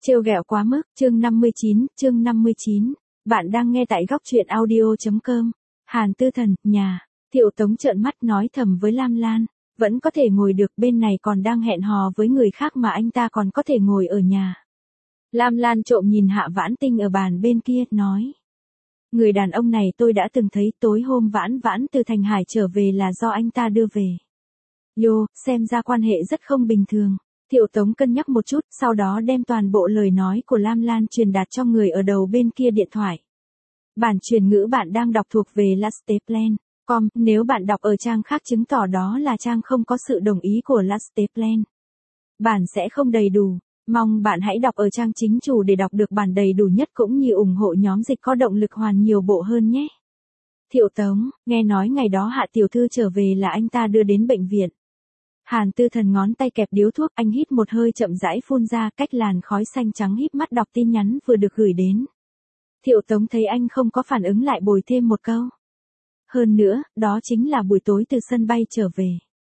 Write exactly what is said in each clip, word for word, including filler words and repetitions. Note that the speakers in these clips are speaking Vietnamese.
Trêu ghẹo quá mức, chương năm mươi chín, chương năm mươi chín. Bạn đang nghe tại góc truyện audio.com. Hàn Tư Thần, nhà. Thiệu Tống trợn mắt nói thầm với Lam Lan. Vẫn có thể ngồi được, bên này còn đang hẹn hò với người khác mà anh ta còn có thể ngồi ở nhà. Lam Lan trộm nhìn Hạ Vãn Tinh ở bàn bên kia, nói. Người đàn ông này tôi đã từng thấy, tối hôm Vãn Vãn từ Thành Hải trở về là do anh ta đưa về. Yo, xem ra quan hệ rất không bình thường. Thiệu Tống cân nhắc một chút, sau đó đem toàn bộ lời nói của Lam Lan truyền đạt cho người ở đầu bên kia điện thoại. Bản truyền ngữ bạn đang đọc thuộc về lasteplan chấm com, nếu bạn đọc ở trang khác chứng tỏ đó là trang không có sự đồng ý của Lasteplan. Bản sẽ không đầy đủ, mong bạn hãy đọc ở trang chính chủ để đọc được bản đầy đủ nhất cũng như ủng hộ nhóm dịch có động lực hoàn nhiều bộ hơn nhé. Thiệu Tống, nghe nói ngày đó Hạ tiểu thư trở về là anh ta đưa đến bệnh viện. Hàn Tư Thần ngón tay kẹp điếu thuốc, anh hít một hơi chậm rãi phun ra, cách làn khói xanh trắng híp mắt đọc tin nhắn vừa được gửi đến. Thiệu Tống thấy anh không có phản ứng lại bồi thêm một câu. Hơn nữa, đó chính là buổi tối từ sân bay trở về.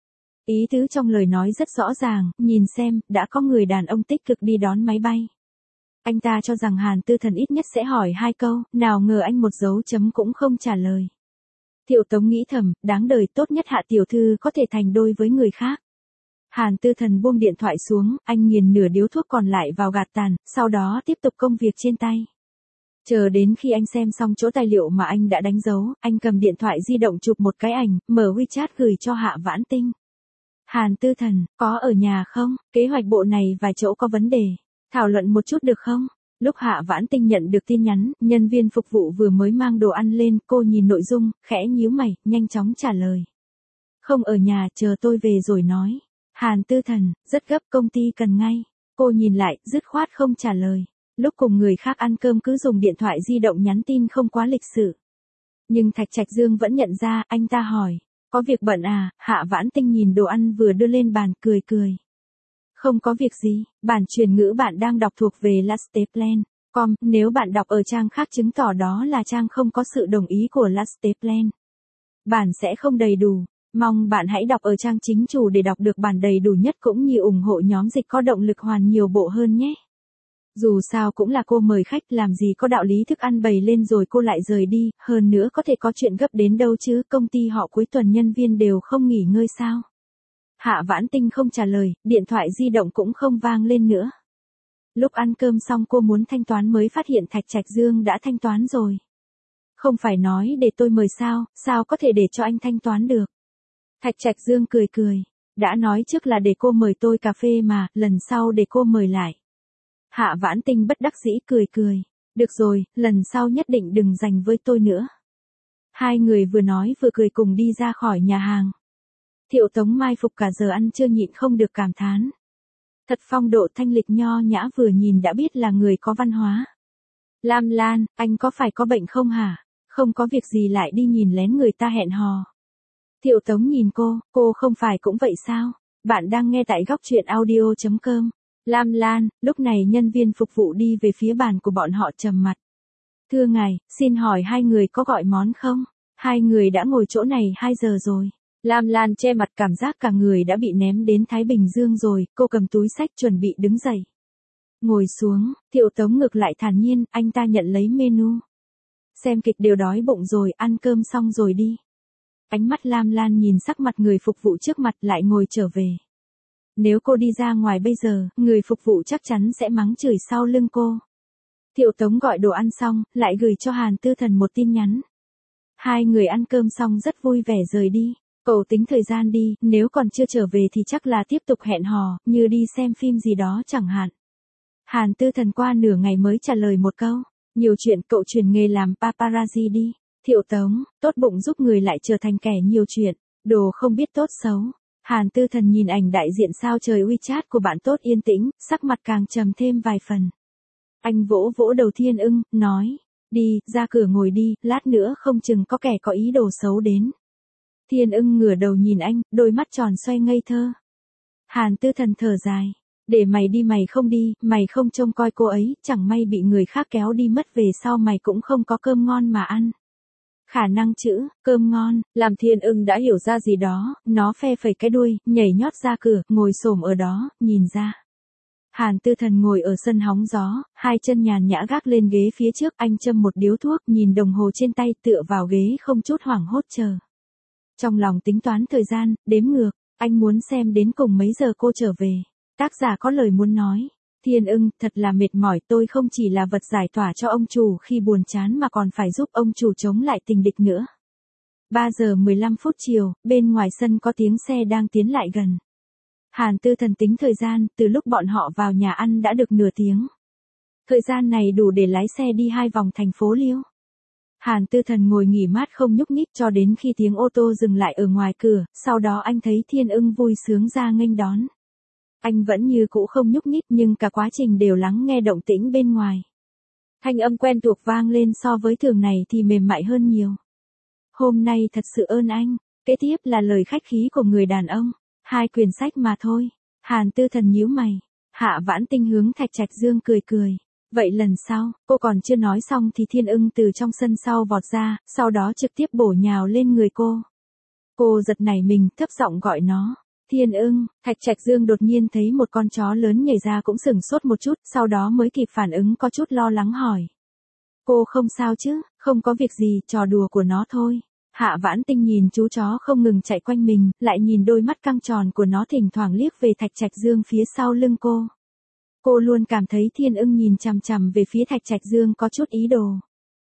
Ý tứ trong lời nói rất rõ ràng, nhìn xem, đã có người đàn ông tích cực đi đón máy bay. Anh ta cho rằng Hàn Tư Thần ít nhất sẽ hỏi hai câu, nào ngờ anh một dấu chấm cũng không trả lời. Thiệu Tống nghĩ thầm, đáng đời, tốt nhất Hạ tiểu thư có thể thành đôi với người khác. Hàn Tư Thần buông điện thoại xuống, anh nghiền nửa điếu thuốc còn lại vào gạt tàn, sau đó tiếp tục công việc trên tay. Chờ đến khi anh xem xong chỗ tài liệu mà anh đã đánh dấu, anh cầm điện thoại di động chụp một cái ảnh, mở WeChat gửi cho Hạ Vãn Tinh. Hàn Tư Thần, có ở nhà không? Kế hoạch bộ này vài chỗ có vấn đề. Thảo luận một chút được không? Lúc Hạ Vãn Tinh nhận được tin nhắn, nhân viên phục vụ vừa mới mang đồ ăn lên, cô nhìn nội dung, khẽ nhíu mày, nhanh chóng trả lời. Không ở nhà, chờ tôi về rồi nói. Hàn Tư Thần, rất gấp, công ty cần ngay. Cô nhìn lại, dứt khoát không trả lời. Lúc cùng người khác ăn cơm cứ dùng điện thoại di động nhắn tin không quá lịch sự. Nhưng Thạch Trạch Dương vẫn nhận ra, anh ta hỏi. Có việc bận à? Hạ Vãn Tinh nhìn đồ ăn vừa đưa lên bàn, cười cười. Không có việc gì, bản truyền ngữ bạn đang đọc thuộc về Lasteplan chấm com, nếu bạn đọc ở trang khác chứng tỏ đó là trang không có sự đồng ý của Lasteplan. Bản sẽ không đầy đủ, mong bạn hãy đọc ở trang chính chủ để đọc được bản đầy đủ nhất cũng như ủng hộ nhóm dịch có động lực hoàn nhiều bộ hơn nhé. Dù sao cũng là cô mời khách, làm gì có đạo lý thức ăn bày lên rồi cô lại rời đi, hơn nữa có thể có chuyện gấp đến đâu chứ, công ty họ cuối tuần nhân viên đều không nghỉ ngơi sao. Hạ Vãn Tinh không trả lời, điện thoại di động cũng không vang lên nữa. Lúc ăn cơm xong cô muốn thanh toán mới phát hiện Thạch Trạch Dương đã thanh toán rồi. Không phải nói để tôi mời sao, sao có thể để cho anh thanh toán được. Thạch Trạch Dương cười cười, đã nói trước là để cô mời tôi cà phê mà, lần sau để cô mời lại. Hạ Vãn Tinh bất đắc dĩ cười cười, được rồi, lần sau nhất định đừng dành với tôi nữa. Hai người vừa nói vừa cười cùng đi ra khỏi nhà hàng. Thiệu Tống mai phục cả giờ ăn trưa nhịn không được cảm thán. Thật phong độ thanh lịch nho nhã, vừa nhìn đã biết là người có văn hóa. Lam Lan, anh có phải có bệnh không hả? Không có việc gì lại đi nhìn lén người ta hẹn hò. Thiệu Tống nhìn cô, cô không phải cũng vậy sao? Bạn đang nghe tại góc truyện audio.com. Lam Lan, lúc này nhân viên phục vụ đi về phía bàn của bọn họ trầm mặt. Thưa ngài, xin hỏi hai người có gọi món không? Hai người đã ngồi chỗ này hai giờ rồi. Lam Lan che mặt, cảm giác cả người đã bị ném đến Thái Bình Dương rồi, cô cầm túi xách chuẩn bị đứng dậy. Ngồi xuống, Thiệu Tống ngược lại thản nhiên, anh ta nhận lấy menu. Xem kịch đều đói bụng rồi, ăn cơm xong rồi đi. Ánh mắt Lam Lan nhìn sắc mặt người phục vụ trước mặt lại ngồi trở về. Nếu cô đi ra ngoài bây giờ, người phục vụ chắc chắn sẽ mắng chửi sau lưng cô. Thiệu Tống gọi đồ ăn xong, lại gửi cho Hàn Tư Thần một tin nhắn. Hai người ăn cơm xong rất vui vẻ rời đi. Cậu tính thời gian đi, nếu còn chưa trở về thì chắc là tiếp tục hẹn hò, như đi xem phim gì đó chẳng hạn. Hàn Tư Thần qua nửa ngày mới trả lời một câu. Nhiều chuyện, cậu chuyển nghề làm paparazzi đi. Thiệu Tống, tốt bụng giúp người lại trở thành kẻ nhiều chuyện, đồ không biết tốt xấu. Hàn Tư Thần nhìn ảnh đại diện sao trời WeChat của bạn tốt yên tĩnh, sắc mặt càng trầm thêm vài phần. Anh vỗ vỗ đầu Thiên Ưng, nói, đi, ra cửa ngồi đi, lát nữa không chừng có kẻ có ý đồ xấu đến. Thiên Ưng ngửa đầu nhìn anh, đôi mắt tròn xoay ngây thơ. Hàn Tư Thần thở dài, để mày đi mày không đi, mày không trông coi cô ấy, chẳng may bị người khác kéo đi mất về sau mày cũng không có cơm ngon mà ăn. Khả năng chữ, cơm ngon, làm Thiên Ưng đã hiểu ra gì đó, nó phe phẩy cái đuôi, nhảy nhót ra cửa, ngồi xổm ở đó, nhìn ra. Hàn Tư Thần ngồi ở sân hóng gió, hai chân nhàn nhã gác lên ghế phía trước, anh châm một điếu thuốc, nhìn đồng hồ trên tay, tựa vào ghế không chút hoảng hốt chờ. Trong lòng tính toán thời gian, đếm ngược, anh muốn xem đến cùng mấy giờ cô trở về. Tác giả có lời muốn nói. Thiên Ưng, thật là mệt mỏi, tôi không chỉ là vật giải tỏa cho ông chủ khi buồn chán mà còn phải giúp ông chủ chống lại tình địch nữa. ba giờ mười lăm phút chiều, bên ngoài sân có tiếng xe đang tiến lại gần. Hàn Tư Thần tính thời gian, từ lúc bọn họ vào nhà ăn đã được nửa tiếng. Thời gian này đủ để lái xe đi hai vòng thành phố Liêu. Hàn Tư Thần ngồi nghỉ mát không nhúc nhích cho đến khi tiếng ô tô dừng lại ở ngoài cửa, sau đó anh thấy Thiên Ưng vui sướng ra nghênh đón. Anh vẫn như cũ không nhúc nhích nhưng cả quá trình đều lắng nghe động tĩnh bên ngoài. Thanh âm quen thuộc vang lên, so với thường này thì mềm mại hơn nhiều. Hôm nay thật sự ơn anh. Kế tiếp là lời khách khí của người đàn ông. Hai quyển sách mà thôi. Hàn Tư Thần nhíu mày. Hạ Vãn Tinh hướng Thạch Trạch Dương cười cười. Vậy lần sau, cô còn chưa nói xong thì Thiên Ưng từ trong sân sau vọt ra, sau đó trực tiếp bổ nhào lên người cô. Cô giật nảy mình, thấp giọng gọi nó. Thiên Ưng. Thạch Trạch Dương đột nhiên thấy một con chó lớn nhảy ra cũng sửng sốt một chút, sau đó mới kịp phản ứng, có chút lo lắng hỏi. Cô không sao chứ? Không có việc gì, trò đùa của nó thôi. Hạ Vãn Tinh nhìn chú chó không ngừng chạy quanh mình, lại nhìn đôi mắt căng tròn của nó thỉnh thoảng liếc về Thạch Trạch Dương phía sau lưng cô. Cô luôn cảm thấy Thiên Ưng nhìn chằm chằm về phía Thạch Trạch Dương có chút ý đồ.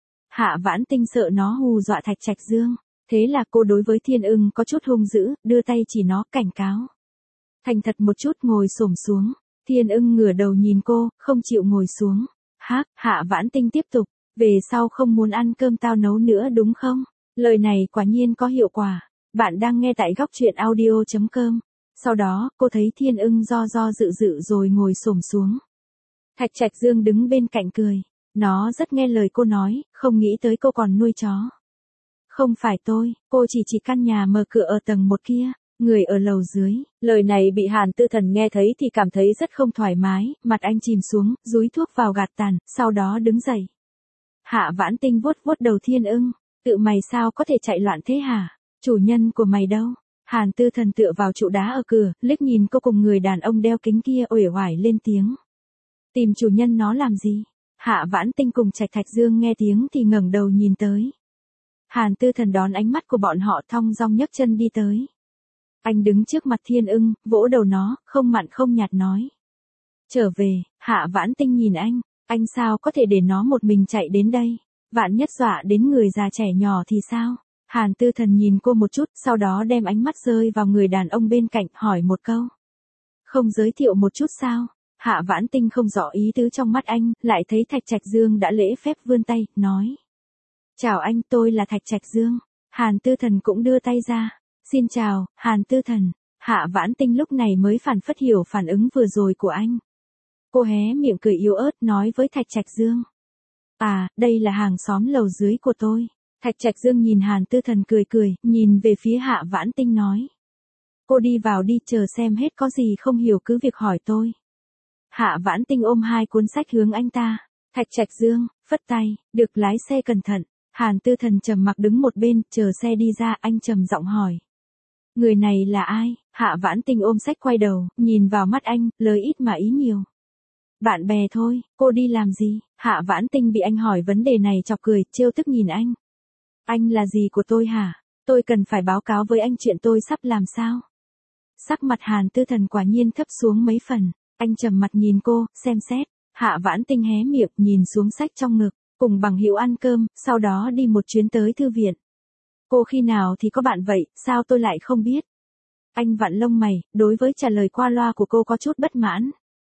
Hạ Vãn Tinh sợ nó hù dọa Thạch Trạch Dương. Thế là cô đối với Thiên Ưng có chút hung dữ, đưa tay chỉ nó, cảnh cáo. Thành thật một chút, ngồi xổm xuống. Thiên Ưng ngửa đầu nhìn cô, không chịu ngồi xuống. Hác, Hạ Vãn Tinh tiếp tục. Về sau không muốn ăn cơm tao nấu nữa đúng không? Lời này quả nhiên có hiệu quả. Bạn đang nghe tại góc truyện audio chấm com. Sau đó, cô thấy Thiên Ưng do do dự dự rồi ngồi xổm xuống. Thạch Trạch Dương đứng bên cạnh cười. Nó rất nghe lời cô nói, không nghĩ tới cô còn nuôi chó. Không phải tôi, cô chỉ chỉ căn nhà mở cửa ở tầng một kia, người ở lầu dưới. Lời này bị Hàn Tư Thần nghe thấy thì cảm thấy rất không thoải mái, mặt anh chìm xuống, dúi thuốc vào gạt tàn, sau đó đứng dậy. Hạ Vãn Tinh vuốt vuốt đầu Thiên Ưng, tự mày sao có thể chạy loạn thế hả? Chủ nhân của mày đâu? Hàn Tư Thần tựa vào trụ đá ở cửa, liếc nhìn cô cùng người đàn ông đeo kính kia uể oải lên tiếng. Tìm chủ nhân nó làm gì? Hạ Vãn Tinh cùng Trạch Thạch Dương nghe tiếng thì ngẩng đầu nhìn tới. Hàn Tư Thần đón ánh mắt của bọn họ, thong dong nhấc chân đi tới. Anh đứng trước mặt Thiên Ưng, vỗ đầu nó, không mặn không nhạt nói. Trở về. Hạ Vãn Tinh nhìn anh, anh sao có thể để nó một mình chạy đến đây? Vạn nhất dọa đến người già trẻ nhỏ thì sao? Hàn Tư Thần nhìn cô một chút, sau đó đem ánh mắt rơi vào người đàn ông bên cạnh, hỏi một câu. Không giới thiệu một chút sao? Hạ Vãn Tinh không rõ ý tứ trong mắt anh, lại thấy Thạch Trạch Dương đã lễ phép vươn tay, nói. Chào anh, tôi là Thạch Trạch Dương. Hàn Tư Thần cũng đưa tay ra. Xin chào, Hàn Tư Thần. Hạ Vãn Tinh lúc này mới phản phất hiểu phản ứng vừa rồi của anh. Cô hé miệng cười yếu ớt nói với Thạch Trạch Dương. À, đây là hàng xóm lầu dưới của tôi. Thạch Trạch Dương nhìn Hàn Tư Thần cười cười, nhìn về phía Hạ Vãn Tinh nói. Cô đi vào đi, chờ xem hết, có gì không hiểu cứ việc hỏi tôi. Hạ Vãn Tinh ôm hai cuốn sách hướng anh ta. Thạch Trạch Dương, phất tay, được, lái xe cẩn thận. Hàn Tư Thần trầm mặc đứng một bên, chờ xe đi ra, anh trầm giọng hỏi. Người này là ai? Hạ Vãn Tinh ôm sách quay đầu, nhìn vào mắt anh, lời ít mà ý nhiều. Bạn bè thôi. Cô đi làm gì? Hạ Vãn Tinh bị anh hỏi vấn đề này chọc cười, trêu tức nhìn anh. Anh là gì của tôi hả? Tôi cần phải báo cáo với anh chuyện tôi sắp làm sao? Sắc mặt Hàn Tư Thần quả nhiên thấp xuống mấy phần. Anh trầm mặt nhìn cô, xem xét. Hạ Vãn Tinh hé miệng, nhìn xuống sách trong ngực. Cùng bằng hữu ăn cơm, sau đó đi một chuyến tới thư viện. Cô khi nào thì có bạn vậy, sao tôi lại không biết? Anh vặn lông mày, đối với trả lời qua loa của cô có chút bất mãn.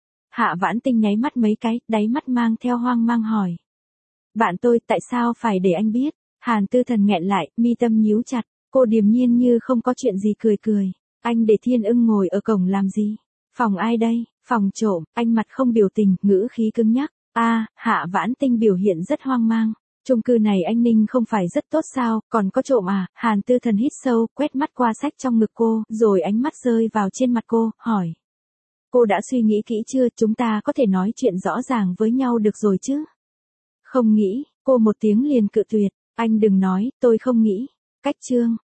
Hạ Vãn Tinh nháy mắt mấy cái, đáy mắt mang theo hoang mang hỏi. Bạn tôi, tại sao phải để anh biết? Hàn Tư Thần nghẹn lại, mi tâm nhíu chặt, cô điềm nhiên như không có chuyện gì cười cười. Anh để Thiên Ưng ngồi ở cổng làm gì? Phòng ai đây? Phòng trộm. Anh mặt không biểu tình, ngữ khí cứng nhắc. A, à, Hạ Vãn Tinh biểu hiện rất hoang mang. Chung cư này anh ninh không phải rất tốt sao, còn có trộm à? Hàn Tư Thần hít sâu, quét mắt qua sách trong ngực cô, rồi ánh mắt rơi vào trên mặt cô, hỏi. Cô đã suy nghĩ kỹ chưa, chúng ta có thể nói chuyện rõ ràng với nhau được rồi chứ? Không nghĩ, cô một tiếng liền cự tuyệt. Anh đừng nói, tôi không nghĩ. Cách chương,